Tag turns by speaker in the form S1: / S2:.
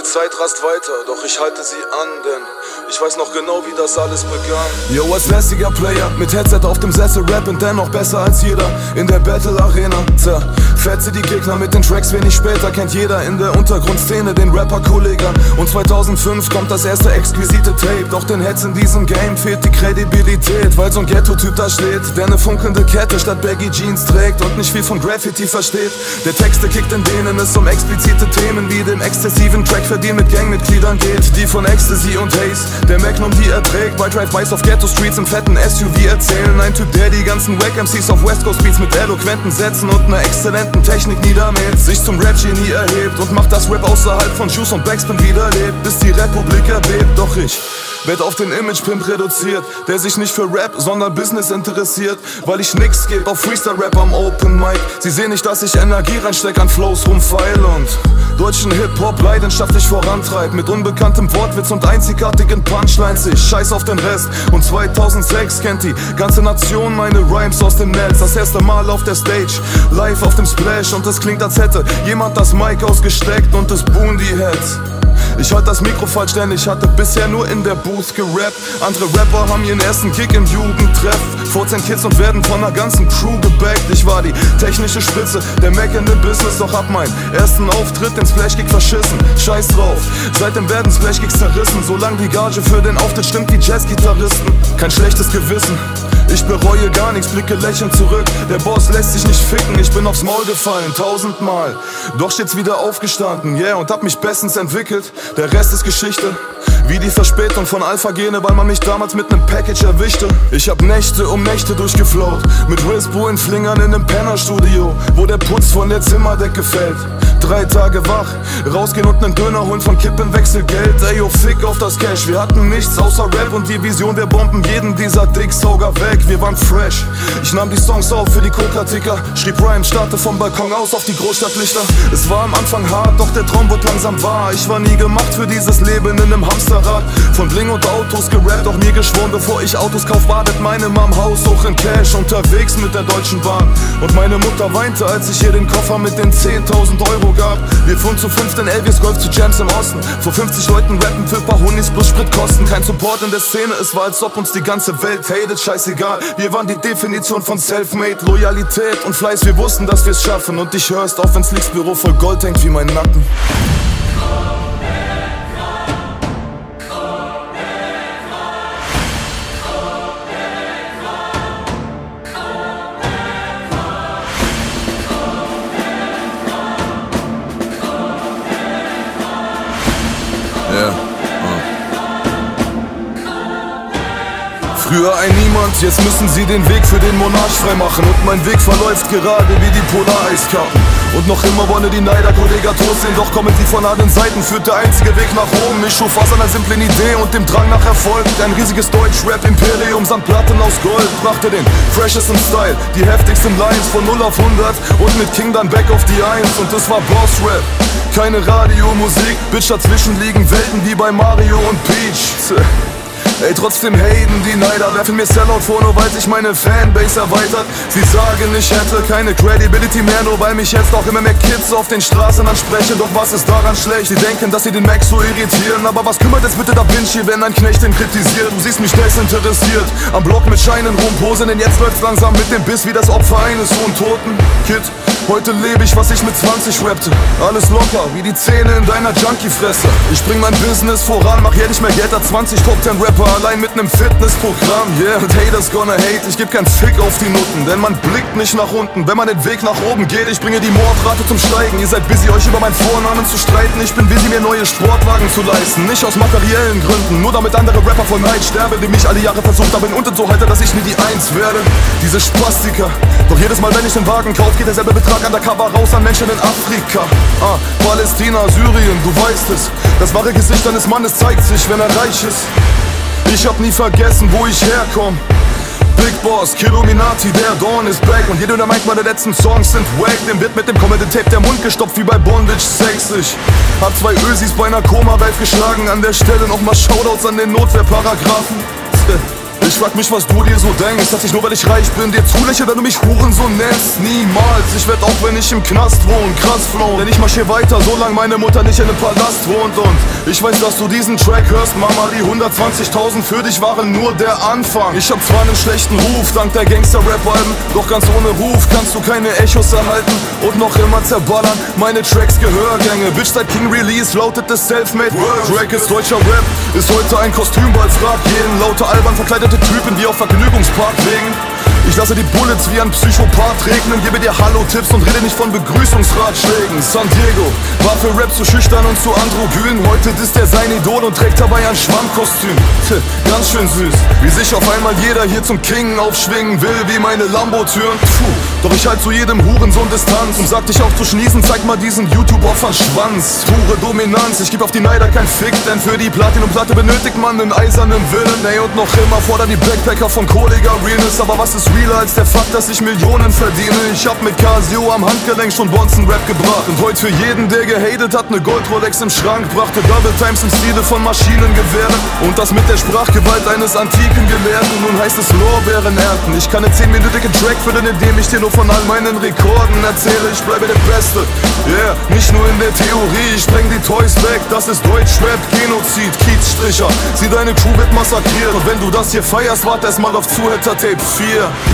S1: die Zeit rast weiter, doch ich halte sie an, denn ich weiß noch genau, wie das alles begann.
S2: Yo, als lässiger Player, mit Headset auf dem Sessel rappen, dennoch besser als jeder in der Battle Arena. Zerfetze die Gegner mit den Tracks wenig später, kennt jeder in der Untergrundszene den Rapper-Kollega. Und 2005 kommt das erste exquisite Tape, doch den Heads in diesem Game fehlt die Kredibilität, weil so ein Ghetto-Typ da steht, der eine funkelnde Kette statt Baggy Jeans trägt und nicht viel von Graffiti versteht. Der Texte kickt, in denen es um explizite Themen wie dem exzessiven Trackverdienen mit Gangmitgliedern geht, die von Ecstasy und Haze, der Magnum die er trägt, bei Drive-Bys auf Ghetto-Streets im fetten SUV erzählen. Ein Typ, der die ganzen Wack-MCs auf West Coast Beats mit eloquenten Sätzen und einer exzellenten Technik niedermäht, sich zum Rap-Genie erhebt und macht das Rap außerhalb von Juice und Backspin wiederlebt, bis die Republik erbebt. Doch ich werd auf den Image-Pimp reduziert, der sich nicht für Rap, sondern Business interessiert, weil ich nix geb auf Freestyle-Rap am Open Mic. Sie sehen nicht, dass ich Energie reinsteck, an Flows rumfeil und deutschen Hip-Hop leidenschaftlich vorantreibt, mit unbekanntem Wortwitz und einzigartigen Punchlines. Ich scheiß auf den Rest und 2006 kennt die ganze Nation meine Rhymes aus dem Netz. Das erste Mal auf der Stage, live auf dem Splash, und es klingt, als hätte jemand das Mic ausgesteckt und es buhen die Heads. Ich halt das Mikro falsch, denn ich hatte bisher nur in der Booth gerappt. Andere Rapper haben ihren ersten Gig im Jugendtreff, 14 Kids und werden von einer ganzen Crew gebackt. Ich war die technische Spitze, der Mac in dem Business, doch hab meinen ersten Auftritt, den Splash-Gig verschissen. Scheiß drauf, seitdem werden Splash-Gigs zerrissen. Solange die Gage für den Auftritt stimmt, die Jazz-Gitarristen. Kein schlechtes Gewissen, ich bereue gar nichts, blicke lächelnd zurück. Der Boss lässt sich nicht ficken, ich bin aufs Maul gefallen, 1000-mal. Doch stets wieder aufgestanden, yeah, und hab mich bestens entwickelt. Der Rest ist Geschichte, wie die Verspätung von Alpha-Gene, weil man mich damals mit nem Package erwischte. Ich hab Nächte um Nächte durchgeflowt, mit Wispo in Flingern in nem Pennerstudio, wo der Putz von der Zimmerdecke fällt. 3 Tage wach, rausgehen und nen Döner holen von Kippen, Wechselgeld. Ey, yo, fick auf das Cash, wir hatten nichts außer Rap und die Vision, wir bomben jeden dieser Dicksauger weg. Wir waren fresh, ich nahm die Songs auf für die Coca-Ticker, schrieb Rhymes, starte vom Balkon aus auf die Großstadtlichter. Es war am Anfang hart, doch der Traum wurde langsam wahr. Ich war nie gemacht für dieses Leben in nem Hamsterrad. Von Bling und Autos gerappt, auch mir geschworen, bevor ich Autos kauf, badet meine Mom Haus hoch in Cash, unterwegs mit der Deutschen Bahn. Und meine Mutter weinte, als ich ihr den Koffer mit den 10.000 Euro gab. Wir fuhren zu 5 in Elvis Golf zu Jams im Osten, vor 50 Leuten rappen für paar Honis plus Spritkosten. Kein Support in der Szene, es war, als ob uns die ganze Welt hatet, scheißegal. Wir waren die Definition von Selfmade, Loyalität und Fleiß, wir wussten, dass wir's schaffen. Und ich hörst auf, wenn's Leaks Büro voll Gold hängt wie mein Nacken. Früher ein Niemand, jetzt müssen sie den Weg für den Monarch freimachen. Und mein Weg verläuft gerade wie die Polareiskarten. Und noch immer wollen die Neider Kollega tot sehen, doch kommen sie von allen Seiten, führt der einzige Weg nach oben. Ich schuf aus einer simplen Idee und dem Drang nach Erfolg. Ein riesiges Deutsch-Rap-Imperium samt Platten aus Gold, brachte den freshesten Style, die heftigsten Lines von 0 auf 100 und mit King dann back auf die 1. Und es war Boss-Rap, keine Radiomusik, Bitch, dazwischen liegen Welten wie bei Mario und Peach. Ey, trotzdem haten die Neider, werfen mir Sellout vor, nur weil sich meine Fanbase erweitert. Sie sagen, ich hätte keine Credibility mehr, nur weil mich jetzt auch immer mehr Kids auf den Straßen ansprechen. Doch was ist daran schlecht? Sie denken, dass sie den Max so irritieren. Aber was kümmert es bitte Da Vinci, wenn ein Knecht den kritisiert? Du siehst mich desinteressiert, am Block mit Scheinen rumposen, denn jetzt läuft's langsam mit dem Biss wie das Opfer eines Untoten. Kid, heute lebe ich, was ich mit 20 rappte. Alles locker, wie die Zähne in deiner Junkie-Fresse. Ich bring mein Business voran, mach jährlich mehr Geld als 20 Top-10-Rapper allein mit nem Fitnessprogramm. Yeah, und haters gonna hate, ich geb keinen Fick auf die Nutten, denn man blickt nicht nach unten, wenn man den Weg nach oben geht. Ich bringe die Mordrate zum Steigen, ihr seid busy, euch über meinen Vornamen zu streiten. Ich bin busy, mir neue Sportwagen zu leisten, nicht aus materiellen Gründen, nur damit andere Rapper vor Neid sterben, die mich alle Jahre versucht haben und so halte, dass ich nie die Eins werde. Diese Spastiker, doch jedes Mal, wenn ich den Wagen kauf, geht derselbe Betrag undercover raus an Menschen in Afrika. Palästina, Syrien, du weißt es, das wahre Gesicht eines Mannes zeigt sich, wenn er reich ist. Ich hab nie vergessen, wo ich herkomm. Big Boss, Killuminati, der Dawn ist back. Und jeder, der meint, meine letzten Songs sind wack, dem wird mit dem Comedy Tape der Mund gestopft wie bei Bondage 60. Hab 2 Ösis bei einer Koma-Welt geschlagen. An der Stelle nochmal Shoutouts an den Notwehrparagraphen. Ich frag mich, was du dir so denkst, dass ich nur weil ich reich bin dir zulächle, wenn du mich Hurensohn nennst. Niemals, ich werd auch wenn ich im Knast wohne, krass flown. Denn ich marschier weiter, solange meine Mutter nicht in einem Palast wohnt. Und ich weiß, dass du diesen Track hörst, Mama, die 120.000 für dich waren nur der Anfang. Ich hab zwar einen schlechten Ruf, dank der Gangster-Rap-Alben, doch ganz ohne Ruf kannst du keine Echos erhalten und noch immer zerballern meine Tracks Gehörgänge. Bitch, seit King Release lautet es Selfmade World. Track ist deutscher Rap, ist heute ein Kostümball, frag jeden lauter albern verkleidete Typen, die auf Vergnügungspark wegen. Ich lasse die Bullets wie ein Psychopath regnen, gebe dir Hallo-Tipps und rede nicht von Begrüßungsratschlägen. San Diego war für Rap zu schüchtern und zu androgyn. Heute disst er sein Idol und trägt dabei ein Schwammkostüm. Ganz schön süß, wie sich auf einmal jeder hier zum King aufschwingen will, wie meine Lambo-Türen. Doch ich halt zu jedem Hurensohn Distanz und sag dich auch zu schnießen, zeig mal diesen YouTube-Opfern Schwanz. Pure Dominanz, ich geb auf die Neider kein Fick, denn für die Platinum-Platte benötigt man einen eisernen Willen. Ey, und noch immer fordern die Backpacker von Kollega Realness, aber was ist realer als der Fakt, dass ich Millionen verdiene? Ich hab mit Casio am Handgelenk schon Bonzen-Rap gebracht und heute für jeden, der gehatet hat, ne Gold-Rolex im Schrank, brachte Double Times im Stile von Maschinengewehren und das mit der Sprachgewalt eines antiken Gelehrten. Nun heißt es Lorbeeren ernten. Ich kann ne 10-minütige Track füllen, indem ich dir nur von all meinen Rekorden erzähle. Ich bleibe der Beste, yeah, nicht nur in der Theorie. Ich spreng die Toys weg, das ist Deutschrap, Genozid, Kiezstricher. Sieh, deine Crew wird massakriert und wenn du das hier feierst, wart erst mal auf Zuhälter Tape 4.